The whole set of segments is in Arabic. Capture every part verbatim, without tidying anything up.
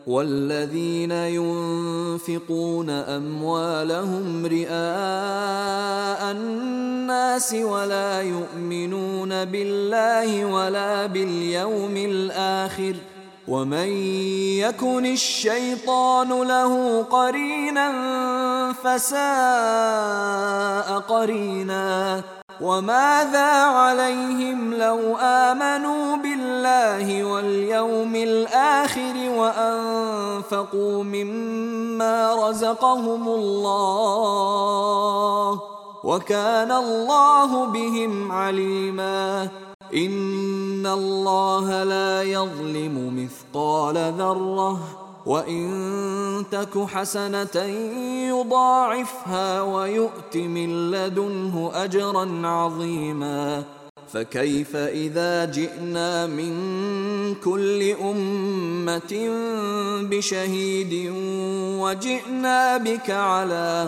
والذين ينفقون أموالهم رئاء الناس ولا يؤمنون بالله ولا باليوم الآخر ومن يكن الشيطان له قرينا فساء قرينا وماذا عليهم لو آمنوا بالله واليوم الآخر وأنفقوا مما رزقهم الله وكان الله بهم عليما إن الله لا يظلم مثقال ذرة وإن تك حسنة يضاعفها ويؤت من لدنه أجرا عظيما فكيف إذا جئنا من كل أمة بشهيد وجئنا بك على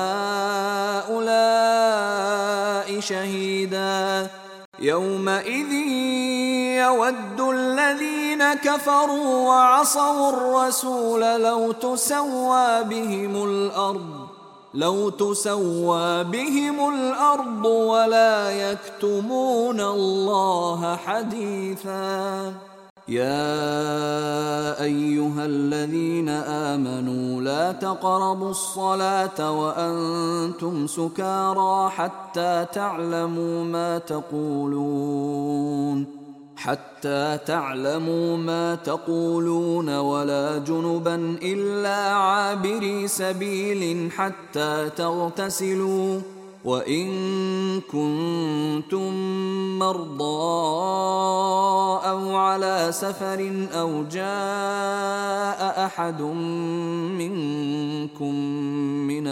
هؤلاء شهيدا يومئذ يود الذين كفروا وعصوا الرسول لو تسوى بهم الأرض لو تسوى بهم الأرض ولا يكتمون الله حديثا يا أيها الذين آمنوا لا تقربوا الصلاة وأنتم سكارى حتى تعلموا ما تقولون حتى تعلموا ما تقولون ولا جنبا إلا عابري سبيل حتى تغتسلوا وإن كنتم مرضى أو على سفر أو جاء أحد منكم من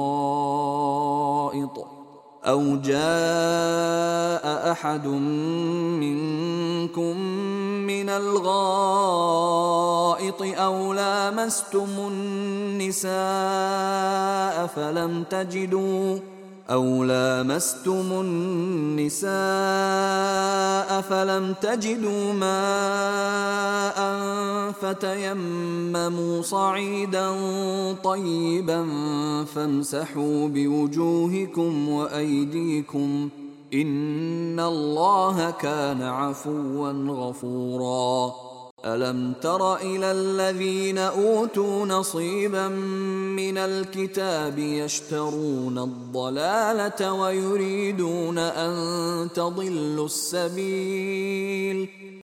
الغائط أو جاء أحد منكم من الغائط أو لامستم النساء فلم تجدوا أو لامستم النساء فلم تجدوا ماء فتيمموا صعيدا طيبا فامسحوا بوجوهكم وأيديكم إن الله كان عفوا غفورا ألم تر إلى الذين أوتوا نصيبا من الكتاب يشترون الضلالة ويريدون أن تضلوا السبيل